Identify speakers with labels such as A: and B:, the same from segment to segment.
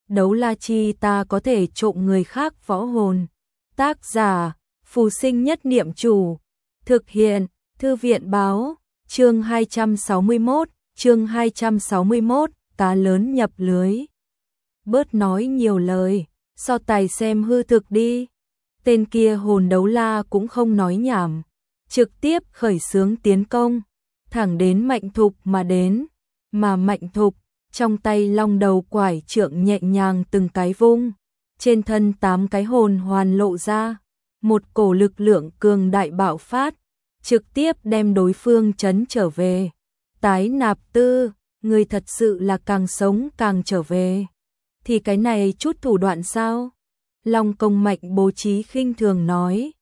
A: đấu la chi ta có thể trộm người khác võ hồn. Tác giả, Phù Sinh Nhất Niệm Chủ. Thực hiện, Thư viện báo, chương 261, cá lớn nhập lưới. Bớt nói nhiều lời, so tài xem hư thực đi. Tên kia hồn đấu la cũng không nói nhảm, trực tiếp khởi xướng tiến công, thẳng đến Mạnh Thục mà đến, mà Mạnh Thục trong tay long đầu quải trượng nhẹ nhàng từng cái vung, trên thân 8 cái hồn hoàn lộ ra, một cổ lực lượng cường đại bạo phát, trực tiếp đem đối phương trấn trở về. Tái Nạp Tư, người thật sự là càng sống càng trở về. Thì cái này chút thủ đoạn sao? Long Công Mạnh bố trí khinh thường nói.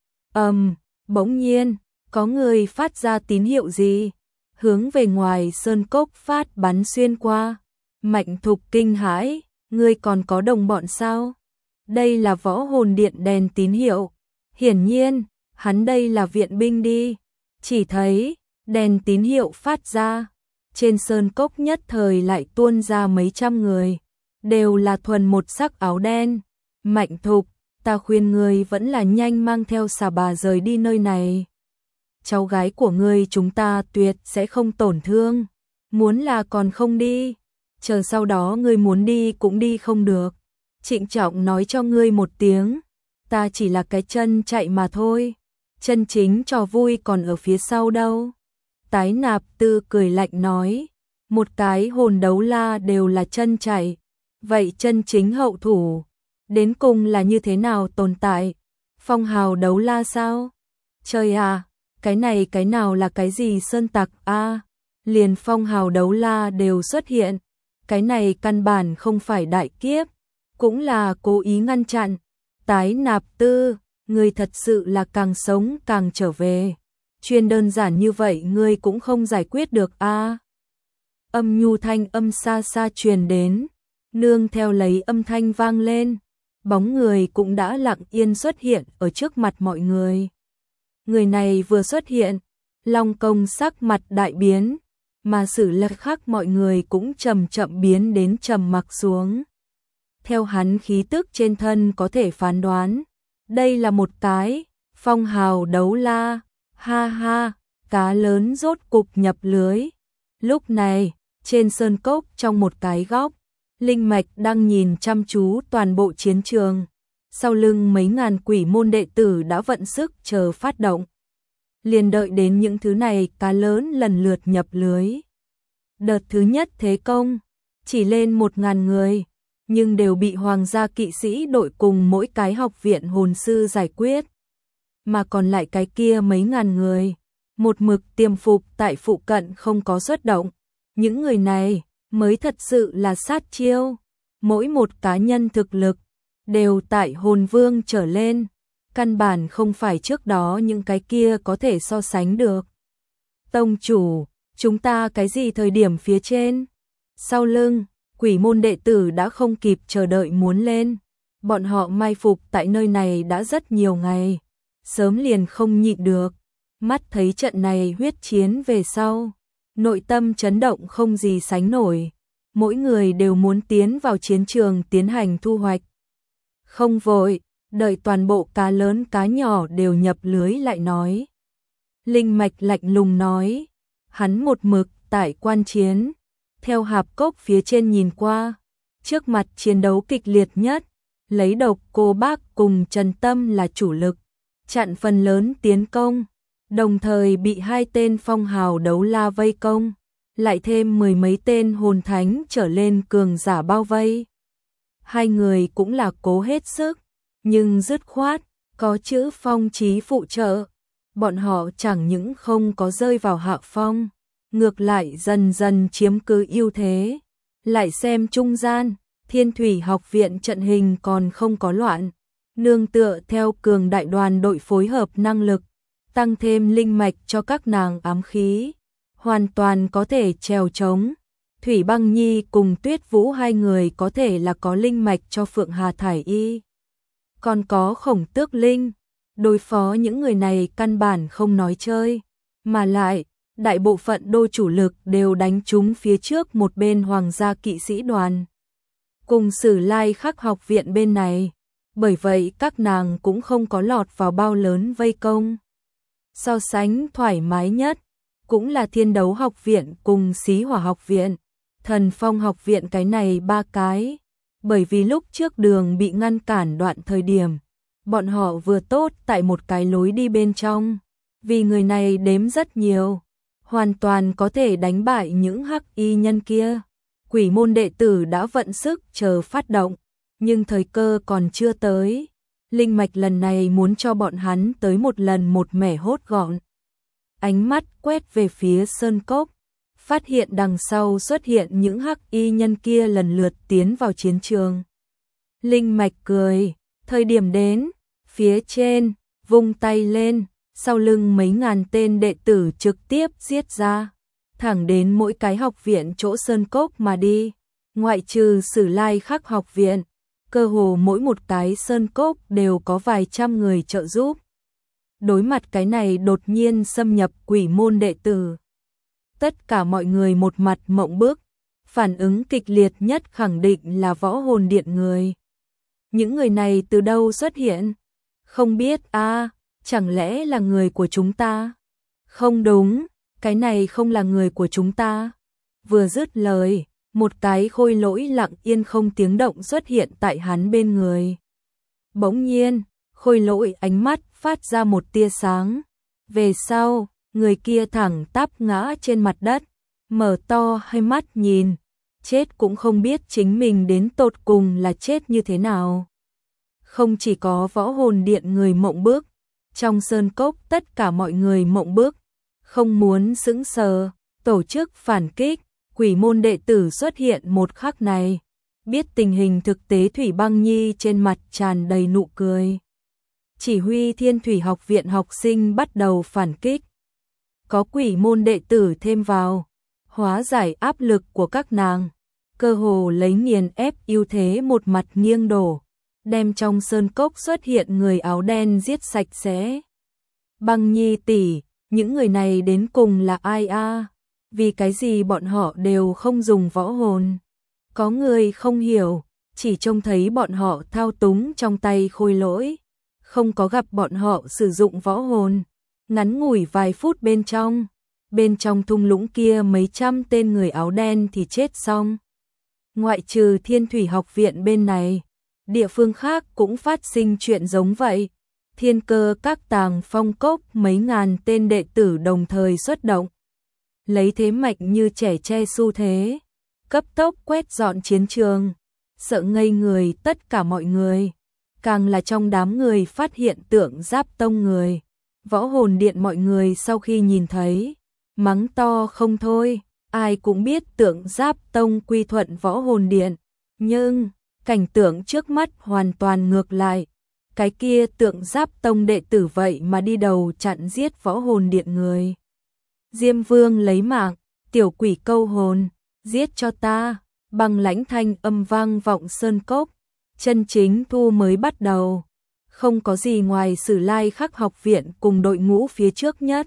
A: Bỗng nhiên, có người phát ra tín hiệu gì? Hướng về ngoài sơn cốc phát bắn xuyên qua. Mạnh Thục kinh hãi, ngươi còn có đồng bọn sao? Đây là võ hồn điện đèn tín hiệu. Hiển nhiên, hắn đây là viện binh đi. Chỉ thấy, đèn tín hiệu phát ra. Trên sơn cốc nhất thời lại tuôn ra mấy trăm người. Đều là thuần một sắc áo đen. Mạnh Thục, ta khuyên ngươi vẫn là nhanh mang theo xà bà rời đi nơi này. Cháu gái của ngươi chúng ta tuyệt sẽ không tổn thương. Muốn là còn không đi. Chờ sau đó ngươi muốn đi cũng đi không được. Trịnh trọng nói cho ngươi một tiếng. Ta chỉ là cái chân chạy mà thôi. Chân chính trò vui còn ở phía sau đâu. Tái Nạp Tư cười lạnh nói. Một cái hồn đấu la đều là chân chạy. Vậy chân chính hậu thủ đến cùng là như thế nào tồn tại? Phong hào đấu la sao? Trời à, cái nào là cái gì sơn tặc a? Liền phong hào đấu la đều xuất hiện. Cái này căn bản không phải đại kiếp, cũng là cố ý ngăn chặn. Tái Nạp Tư, ngươi thật sự là càng sống càng trở về. Chuyên đơn giản như vậy ngươi cũng không giải quyết được a. Âm nhu thanh âm xa xa truyền đến, nương theo lấy âm thanh vang lên, bóng người cũng đã lặng yên xuất hiện ở trước mặt mọi người. Người này vừa xuất hiện, Long Công sắc mặt đại biến, mà Sử Lập khác mọi người cũng chậm chậm biến đến trầm mặc xuống. Theo hắn khí tức trên thân có thể phán đoán, đây là một cái phong hào đấu la, ha ha, cá lớn rốt cục nhập lưới. Lúc này, trên sơn cốc trong một cái góc, Linh Mạch đang nhìn chăm chú toàn bộ chiến trường. Sau lưng mấy ngàn quỷ môn đệ tử đã vận sức chờ phát động. Liền đợi đến những thứ này cá lớn lần lượt nhập lưới. Đợt thứ nhất thế công, chỉ lên 1000 người, nhưng đều bị hoàng gia kỵ sĩ đội cùng mỗi cái học viện hồn sư giải quyết. Mà còn lại cái kia mấy ngàn người, một mực tiềm phục tại phụ cận không có xuất động. Những người này mới thật sự là sát chiêu. Mỗi một cá nhân thực lực đều tại hồn vương trở lên, căn bản không phải trước đó những cái kia có thể so sánh được. Tông chủ, chúng ta cái gì thời điểm phía trên? Sau lưng, quỷ môn đệ tử đã không kịp chờ đợi muốn lên. Bọn họ mai phục tại nơi này đã rất nhiều ngày, sớm liền không nhịn được. Mắt thấy trận này huyết chiến về sau, nội tâm chấn động không gì sánh nổi. Mỗi người đều muốn tiến vào chiến trường tiến hành thu hoạch. Không vội, đợi toàn bộ cá lớn cá nhỏ đều nhập lưới lại nói. Linh Mạch lạnh lùng nói, hắn một mực tại quan chiến, theo hạp cốc phía trên nhìn qua, trước mặt chiến đấu kịch liệt nhất, lấy Độc Cô Bác cùng Trần Tâm là chủ lực, chặn phần lớn tiến công, đồng thời bị 2 tên phong hào đấu la vây công, lại thêm 10 mấy tên hồn thánh trở lên cường giả bao vây. Hai người cũng là cố hết sức, nhưng dứt khoát, có chữ phong chí phụ trợ. Bọn họ chẳng những không có rơi vào hạ phong, ngược lại dần dần chiếm cứ ưu thế. Lại xem trung gian, Thiên Thủy học viện trận hình còn không có loạn, nương tựa theo cường đại đoàn đội phối hợp năng lực, tăng thêm linh mạch cho các nàng ám khí, hoàn toàn có thể trèo trống. Thủy Băng Nhi cùng Tuyết Vũ hai người có thể là có linh mạch cho Phượng Hà Thải Y. Còn có Khổng Tước Linh, đối phó những người này căn bản không nói chơi, mà lại, đại bộ phận đô chủ lực đều đánh trúng phía trước một bên hoàng gia kỵ sĩ đoàn. cùng Sử Lai Khắc học viện bên này, bởi vậy các nàng cũng không có lọt vào bao lớn vây công. So sánh thoải mái nhất, cũng là Thiên Đấu học viện cùng Xí Hỏa học viện, Thần Phong học viện cái này ba cái, bởi vì lúc trước đường bị ngăn cản đoạn thời điểm, bọn họ vừa tốt tại một cái lối đi bên trong, vì người này đếm rất nhiều, hoàn toàn có thể đánh bại những hắc y nhân kia. Quỷ môn đệ tử đã vận sức chờ phát động, nhưng thời cơ còn chưa tới. Linh mạch lần này muốn cho bọn hắn tới một lần một mẻ hốt gọn. Ánh mắt quét về phía sơn cốc, phát hiện đằng sau xuất hiện những hắc y nhân kia lần lượt tiến vào chiến trường. Linh mạch cười, thời điểm đến, phía trên, vung tay lên, sau lưng mấy ngàn tên đệ tử trực tiếp giết ra, thẳng đến mỗi cái học viện chỗ sơn cốc mà đi, ngoại trừ Sử Lai Khắc học viện, cơ hồ mỗi một cái sơn cốc đều có vài trăm người trợ giúp. Đối mặt cái này đột nhiên xâm nhập quỷ môn đệ tử, tất cả mọi người một mặt mộng bức, phản ứng kịch liệt nhất khẳng định là Võ Hồn Điện người. Những người này từ đâu xuất hiện? Không biết a, chẳng lẽ là người của chúng ta? Không đúng, cái này không là người của chúng ta. Vừa dứt lời, một cái khôi lỗi lặng yên không tiếng động xuất hiện tại hắn bên người. Bỗng nhiên, khôi lỗi ánh mắt phát ra một tia sáng. Về sau, người kia thẳng tắp ngã trên mặt đất, mở to hai mắt nhìn, chết cũng không biết chính mình đến tột cùng là chết như thế nào. Không chỉ có Võ Hồn Điện người mộng bức, trong sơn cốc tất cả mọi người mộng bức, không muốn sững sờ, tổ chức phản kích, quỷ môn đệ tử xuất hiện một khắc này, biết tình hình thực tế Thủy Băng Nhi trên mặt tràn đầy nụ cười. Chỉ huy Thiên Thủy học viện học sinh bắt đầu phản kích. Có quỷ môn đệ tử thêm vào, hóa giải áp lực của các nàng, cơ hồ lấy nghiền ép ưu thế một mặt nghiêng đổ, đem trong sơn cốc xuất hiện người áo đen giết sạch sẽ. Băng Nhi tỷ, những người này đến cùng là ai a? Vì cái gì bọn họ đều không dùng võ hồn? Có người không hiểu, chỉ trông thấy bọn họ thao túng trong tay khôi lỗi, không có gặp bọn họ sử dụng võ hồn. Ngắn ngủi vài phút bên trong thung lũng kia mấy trăm tên người áo đen thì chết xong. Ngoại trừ Thiên Thủy học viện bên này, địa phương khác cũng phát sinh chuyện giống vậy. Thiên Cơ các tàng phong cốc mấy ngàn tên đệ tử đồng thời xuất động, lấy thế mạnh như trẻ tre xu thế, cấp tốc quét dọn chiến trường, sợ ngây người tất cả mọi người. Càng là trong đám người phát hiện Tượng Giáp Tông người, Võ Hồn Điện mọi người sau khi nhìn thấy, mắng to không thôi, ai cũng biết Tượng Giáp Tông quy thuận Võ Hồn Điện, nhưng cảnh tượng trước mắt hoàn toàn ngược lại. Cái kia Tượng Giáp Tông đệ tử vậy mà đi đầu chặn giết Võ Hồn Điện người. Diêm Vương lấy mạng, tiểu quỷ câu hồn, giết cho ta, bằng lãnh thanh âm vang vọng sơn cốc, chân chính thu mới bắt đầu. Không có gì ngoài Sử Lai Khắc học viện cùng đội ngũ phía trước nhất.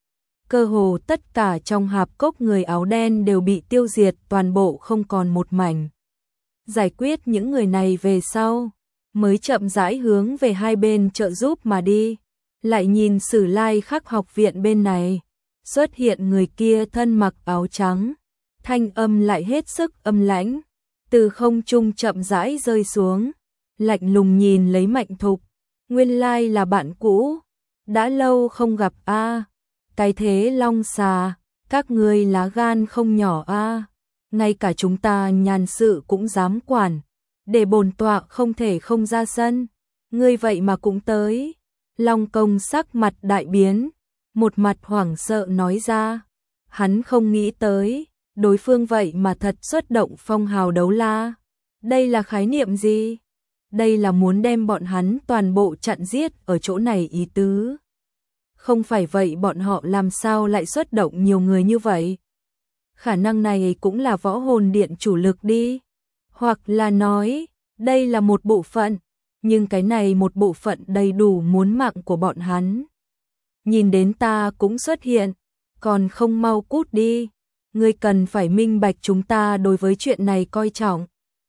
A: Cơ hồ tất cả trong hạp cốc người áo đen đều bị tiêu diệt, toàn bộ không còn một mảnh. Giải quyết những người này về sau, mới chậm rãi hướng về hai bên trợ giúp mà đi. Lại nhìn Sử Lai Khắc học viện bên này, xuất hiện người kia thân mặc áo trắng, thanh âm lại hết sức âm lãnh, từ không trung chậm rãi rơi xuống, lạnh lùng nhìn lấy Mạnh Thục. Nguyên lai là bạn cũ, đã lâu không gặp a. Cái thế Long Xà, các ngươi lá gan không nhỏ a, ngay cả chúng ta nhàn sự cũng dám quản, để bổn tọa không thể không ra sân, ngươi vậy mà cũng tới. Long Công sắc mặt đại biến, một mặt hoảng sợ nói ra, hắn không nghĩ tới, đối phương vậy mà thật xuất động phong hào đấu la. Đây là khái niệm gì? Đây là muốn đem bọn hắn toàn bộ chặn giết ở chỗ này ý tứ. Không phải vậy bọn họ làm sao lại xuất động nhiều người như vậy? Khả năng này cũng là Võ Hồn Điện chủ lực đi. Hoặc là nói, đây là một bộ phận, nhưng cái này một bộ phận đầy đủ muốn mạng của bọn hắn. Nhìn đến ta cũng xuất hiện, còn không mau cút đi. Ngươi cần phải minh bạch chúng ta đối với chuyện này coi trọng.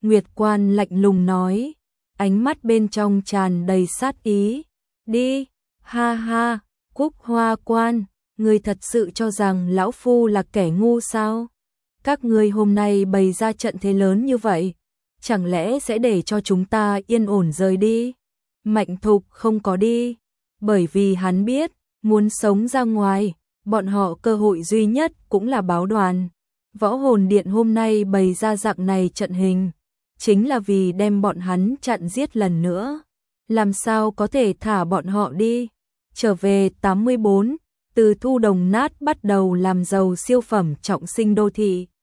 A: Nguyệt Quan lạnh lùng nói, ánh mắt bên trong tràn đầy sát ý. Đi, ha ha, Cúc Hoa Quan, ngươi thật sự cho rằng lão phu là kẻ ngu sao? Các ngươi hôm nay bày ra trận thế lớn như vậy, chẳng lẽ sẽ để cho chúng ta yên ổn rời đi? Mạnh Thục không có đi, bởi vì hắn biết, muốn sống ra ngoài, bọn họ cơ hội duy nhất cũng là báo đoàn. Võ Hồn Điện hôm nay bày ra dạng này trận hình, chính là vì đem bọn hắn chặn giết lần nữa. Làm sao có thể thả bọn họ đi? Trở về 84, từ thu đồng nát bắt đầu làm giàu siêu phẩm trọng sinh đô thị.